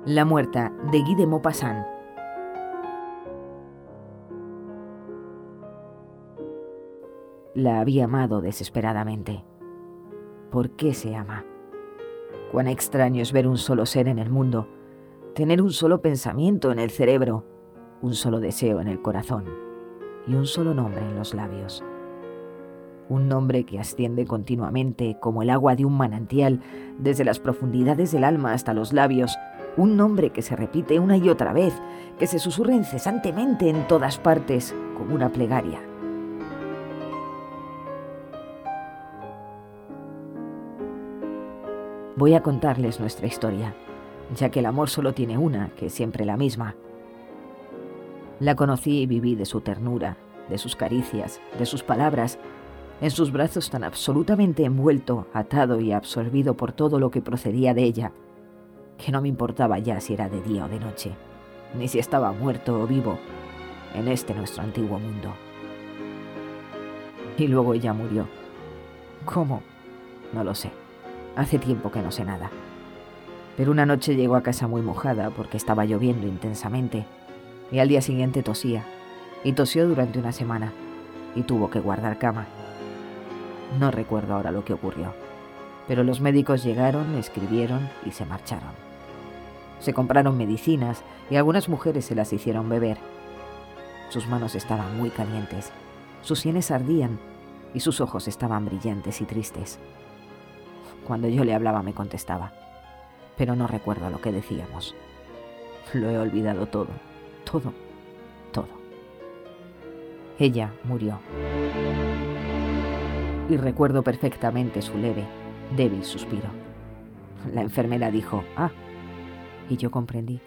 La muerta, de Guy de Maupassant. La había amado desesperadamente. ¿Por qué se ama? Cuán extraño es ver un solo ser en el mundo, tener un solo pensamiento en el cerebro, un solo deseo en el corazón y un solo nombre en los labios. Un nombre que asciende continuamente como el agua de un manantial desde las profundidades del alma hasta los labios. Un nombre que se repite una y otra vez, que se susurra incesantemente en todas partes como una plegaria. Voy a contarles nuestra historia, ya que el amor solo tiene una, que es siempre la misma. La conocí y viví de su ternura, de sus caricias, de sus palabras, en sus brazos tan absolutamente envuelto, atado y absorbido por todo lo que procedía de ella, que no me importaba ya si era de día o de noche, ni si estaba muerto o vivo, en este nuestro antiguo mundo. Y luego ella murió. ¿Cómo? No lo sé. Hace tiempo que no sé nada. Pero una noche llegó a casa muy mojada porque estaba lloviendo intensamente, y al día siguiente tosía, y tosió durante una semana, y tuvo que guardar cama. No recuerdo ahora lo que ocurrió, pero los médicos llegaron, escribieron y se marcharon. Se compraron medicinas y algunas mujeres se las hicieron beber. Sus manos estaban muy calientes, sus sienes ardían y sus ojos estaban brillantes y tristes. Cuando yo le hablaba me contestaba, pero no recuerdo lo que decíamos. Lo he olvidado todo, todo, todo. Ella murió. Y recuerdo perfectamente su leve, débil suspiro. La enfermera dijo, «Ah», y yo comprendí.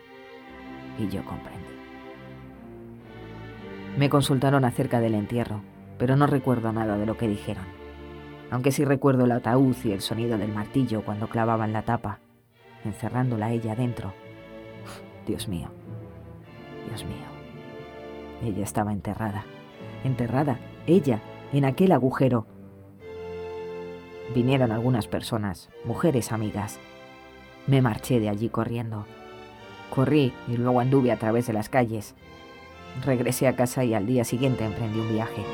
Me consultaron acerca del entierro, pero no recuerdo nada de lo que dijeron. Aunque sí recuerdo el ataúd y el sonido del martillo cuando clavaban la tapa, encerrándola a ella dentro. Dios mío, Dios mío. Ella estaba enterrada, ella, en aquel agujero. Vinieron algunas personas, mujeres amigas. Me marché de allí corriendo. Corrí y luego anduve a través de las calles. Regresé a casa y al día siguiente emprendí un viaje.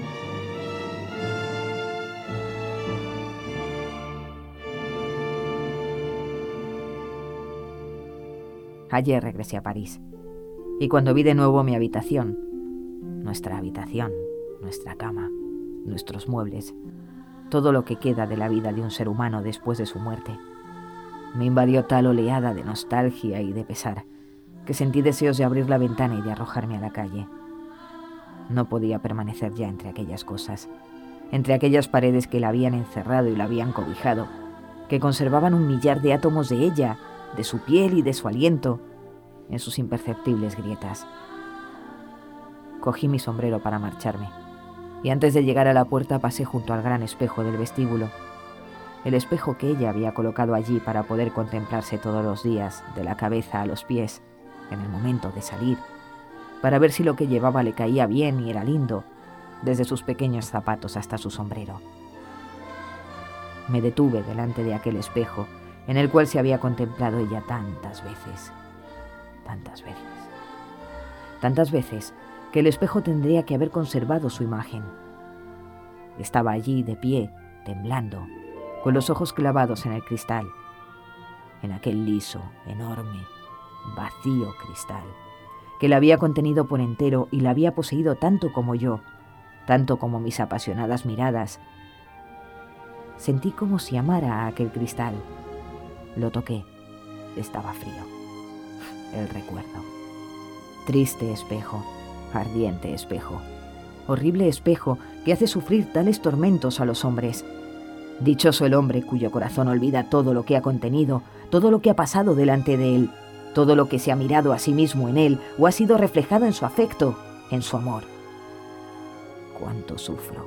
Ayer regresé a París. Y cuando vi de nuevo mi habitación, nuestra cama, nuestros muebles, todo lo que queda de la vida de un ser humano después de su muerte, me invadió tal oleada de nostalgia y de pesar que sentí deseos de abrir la ventana y de arrojarme a la calle. No podía permanecer ya entre aquellas cosas, entre aquellas paredes que la habían encerrado y la habían cobijado, que conservaban un millar de átomos de ella, de su piel y de su aliento, en sus imperceptibles grietas. Cogí mi sombrero para marcharme, y antes de llegar a la puerta pasé junto al gran espejo del vestíbulo, el espejo que ella había colocado allí para poder contemplarse todos los días, de la cabeza a los pies, en el momento de salir, para ver si lo que llevaba le caía bien y era lindo, desde sus pequeños zapatos hasta su sombrero. Me detuve delante de aquel espejo, en el cual se había contemplado ella tantas veces, que el espejo tendría que haber conservado su imagen. Estaba allí de pie, temblando, con los ojos clavados en el cristal, en aquel liso, enorme, vacío cristal, que la había contenido por entero y la había poseído tanto como yo, tanto como mis apasionadas miradas. Sentí como si amara a aquel cristal. Lo toqué. Estaba frío. El recuerdo. Triste espejo, ardiente espejo, horrible espejo que hace sufrir tales tormentos a los hombres. Dichoso el hombre cuyo corazón olvida todo lo que ha contenido, todo lo que ha pasado delante de él, todo lo que se ha mirado a sí mismo en él o ha sido reflejado en su afecto, en su amor. Cuánto sufro.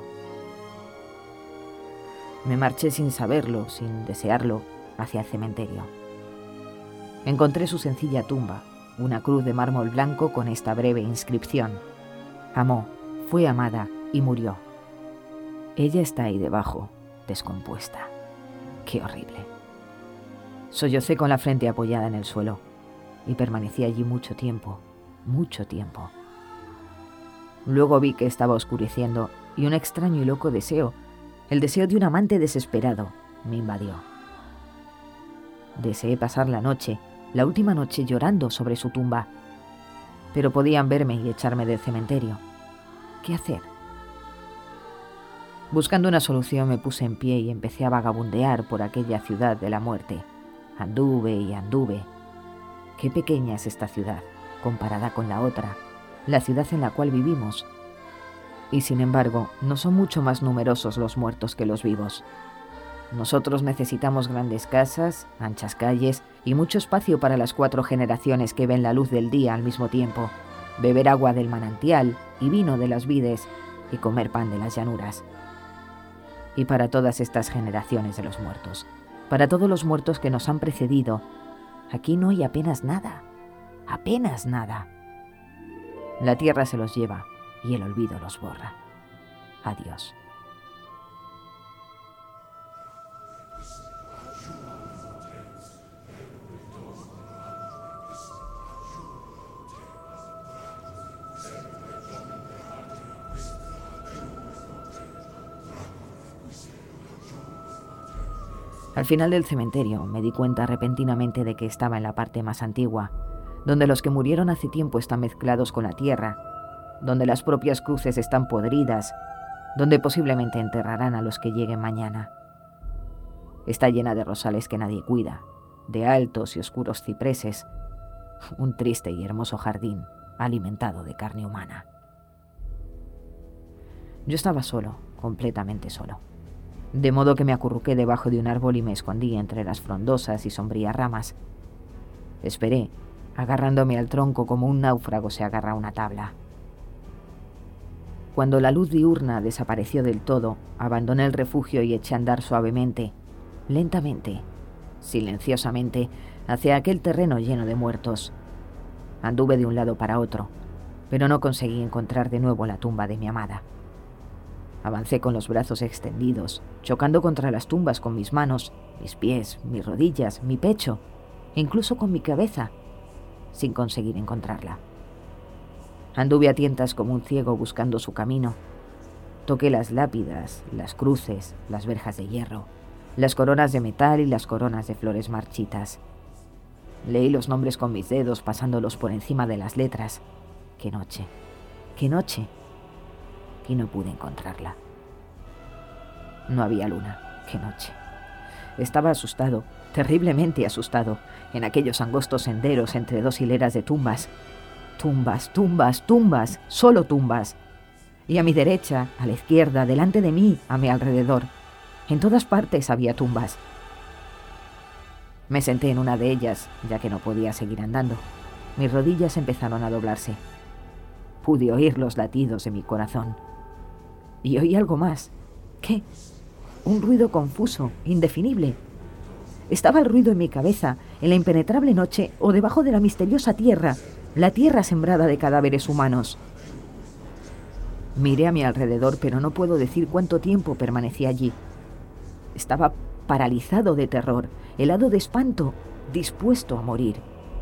Me marché sin saberlo, sin desearlo, hacia el cementerio. Encontré su sencilla tumba, una cruz de mármol blanco con esta breve inscripción: amó, fue amada y murió. Ella está ahí debajo, descompuesta. Qué horrible. Sollocé con la frente apoyada en el suelo. y permanecí allí mucho tiempo. Luego vi que estaba oscureciendo y un extraño y loco deseo, el deseo de un amante desesperado, me invadió. Deseé pasar la noche, la última noche, llorando sobre su tumba, pero podían verme y echarme del cementerio. ¿Qué hacer? Buscando una solución me puse en pie y empecé a vagabundear por aquella ciudad de la muerte. Anduve y anduve. Qué pequeña es esta ciudad, comparada con la otra, la ciudad en la cual vivimos. Y sin embargo, no son mucho más numerosos los muertos que los vivos. Nosotros necesitamos grandes casas, anchas calles y mucho espacio para las 4 generaciones que ven la luz del día al mismo tiempo, beber agua del manantial y vino de las vides y comer pan de las llanuras. Y para todas estas generaciones de los muertos, para todos los muertos que nos han precedido, aquí no hay apenas nada, apenas nada. La tierra se los lleva y el olvido los borra. Adiós. Al final del cementerio me di cuenta repentinamente de que estaba en la parte más antigua, donde los que murieron hace tiempo están mezclados con la tierra, donde las propias cruces están podridas, donde posiblemente enterrarán a los que lleguen mañana. Está llena de rosales que nadie cuida, de altos y oscuros cipreses, un triste y hermoso jardín alimentado de carne humana. Yo estaba solo, completamente solo. De modo que me acurruqué debajo de un árbol y me escondí entre las frondosas y sombrías ramas. Esperé, agarrándome al tronco como un náufrago se agarra a una tabla. Cuando la luz diurna desapareció del todo, abandoné el refugio y eché a andar suavemente, lentamente, silenciosamente, hacia aquel terreno lleno de muertos. Anduve de un lado para otro, pero no conseguí encontrar de nuevo la tumba de mi amada. Avancé con los brazos extendidos, chocando contra las tumbas con mis manos, mis pies, mis rodillas, mi pecho, e incluso con mi cabeza, sin conseguir encontrarla. Anduve a tientas como un ciego buscando su camino. Toqué las lápidas, las cruces, las verjas de hierro, las coronas de metal y las coronas de flores marchitas. Leí los nombres con mis dedos, pasándolos por encima de las letras. ¡Qué noche! ¡Qué noche! Y no pude encontrarla. No había luna. ¡Qué noche! Estaba asustado, terriblemente asustado, en aquellos angostos senderos entre 2 hileras de tumbas. Tumbas, tumbas, tumbas, solo tumbas. Y a mi derecha, a la izquierda, delante de mí, a mi alrededor. En todas partes había tumbas. Me senté en una de ellas, ya que no podía seguir andando. Mis rodillas empezaron a doblarse. Pude oír los latidos de mi corazón. Y oí algo más. ¿Qué? Un ruido confuso, indefinible. Estaba el ruido en mi cabeza, en la impenetrable noche o debajo de la misteriosa tierra, la tierra sembrada de cadáveres humanos. Miré a mi alrededor, pero no puedo decir cuánto tiempo permanecí allí. Estaba paralizado de terror, helado de espanto, dispuesto a morir.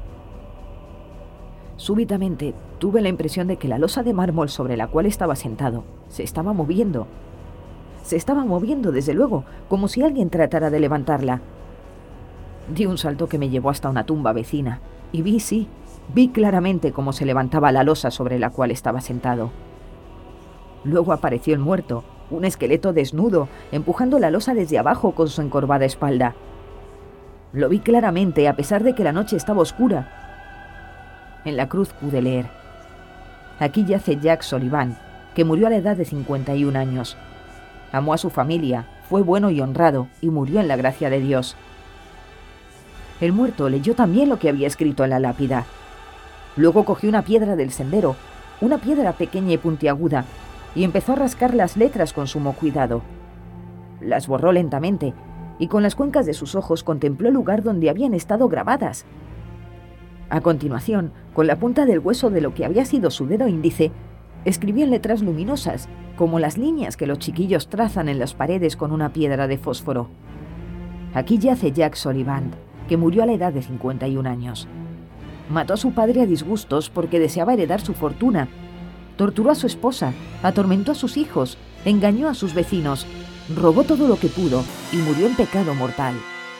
Súbitamente tuve la impresión de que la losa de mármol sobre la cual estaba sentado se estaba moviendo. Se estaba moviendo, desde luego, como si alguien tratara de levantarla. Di un salto que me llevó hasta una tumba vecina y vi claramente cómo se levantaba la losa sobre la cual estaba sentado. Luego apareció el muerto, un esqueleto desnudo, empujando la losa desde abajo con su encorvada espalda. Lo vi claramente, a pesar de que la noche estaba oscura. En la cruz pude leer: aquí yace Jack Sullivan, que murió a la edad de 51 años. Amó a su familia, fue bueno y honrado, y murió en la gracia de Dios. El muerto leyó también lo que había escrito en la lápida. Luego cogió una piedra del sendero, una piedra pequeña y puntiaguda, y empezó a rascar las letras con sumo cuidado. Las borró lentamente, y con las cuencas de sus ojos contempló el lugar donde habían estado grabadas. A continuación, con la punta del hueso de lo que había sido su dedo índice, escribió en letras luminosas, como las líneas que los chiquillos trazan en las paredes con una piedra de fósforo: aquí yace Jack Sullivan, que murió a la edad de 51 años. Mató a su padre a disgustos porque deseaba heredar su fortuna. Torturó a su esposa, atormentó a sus hijos, engañó a sus vecinos, robó todo lo que pudo y murió en pecado mortal.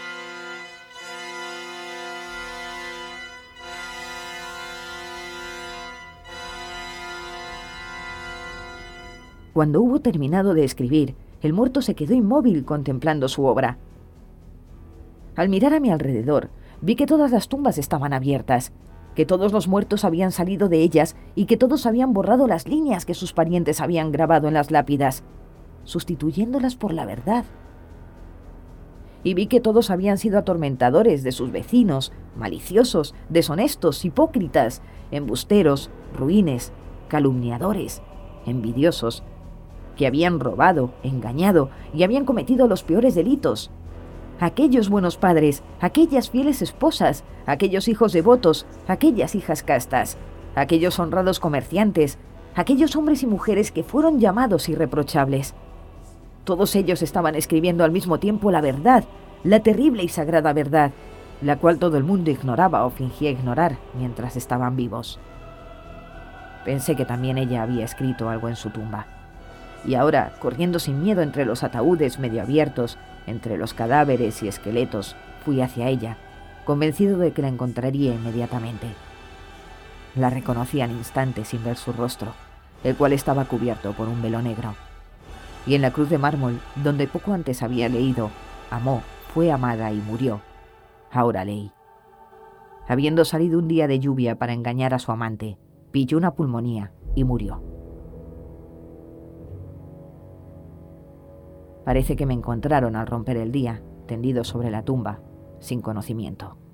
Cuando hubo terminado de escribir, el muerto se quedó inmóvil contemplando su obra. Al mirar a mi alrededor, vi que todas las tumbas estaban abiertas, que todos los muertos habían salido de ellas y que todos habían borrado las líneas que sus parientes habían grabado en las lápidas, sustituyéndolas por la verdad. Y vi que todos habían sido atormentadores de sus vecinos, maliciosos, deshonestos, hipócritas, embusteros, ruines, calumniadores, envidiosos, que habían robado, engañado y habían cometido los peores delitos. Aquellos buenos padres, aquellas fieles esposas, aquellos hijos devotos, aquellas hijas castas, aquellos honrados comerciantes, aquellos hombres y mujeres que fueron llamados irreprochables. Todos ellos estaban escribiendo al mismo tiempo la verdad, la terrible y sagrada verdad, la cual todo el mundo ignoraba o fingía ignorar mientras estaban vivos. Pensé que también ella había escrito algo en su tumba. Y ahora, corriendo sin miedo entre los ataúdes medio abiertos, entre los cadáveres y esqueletos, fui hacia ella, convencido de que la encontraría inmediatamente. La reconocí al instante sin ver su rostro, el cual estaba cubierto por un velo negro. Y en la cruz de mármol, donde poco antes había leído, amó, fue amada y murió, ahora leí. Habiendo salido un día de lluvia para engañar a su amante, pilló una pulmonía y murió. Parece que me encontraron al romper el día, tendido sobre la tumba, sin conocimiento.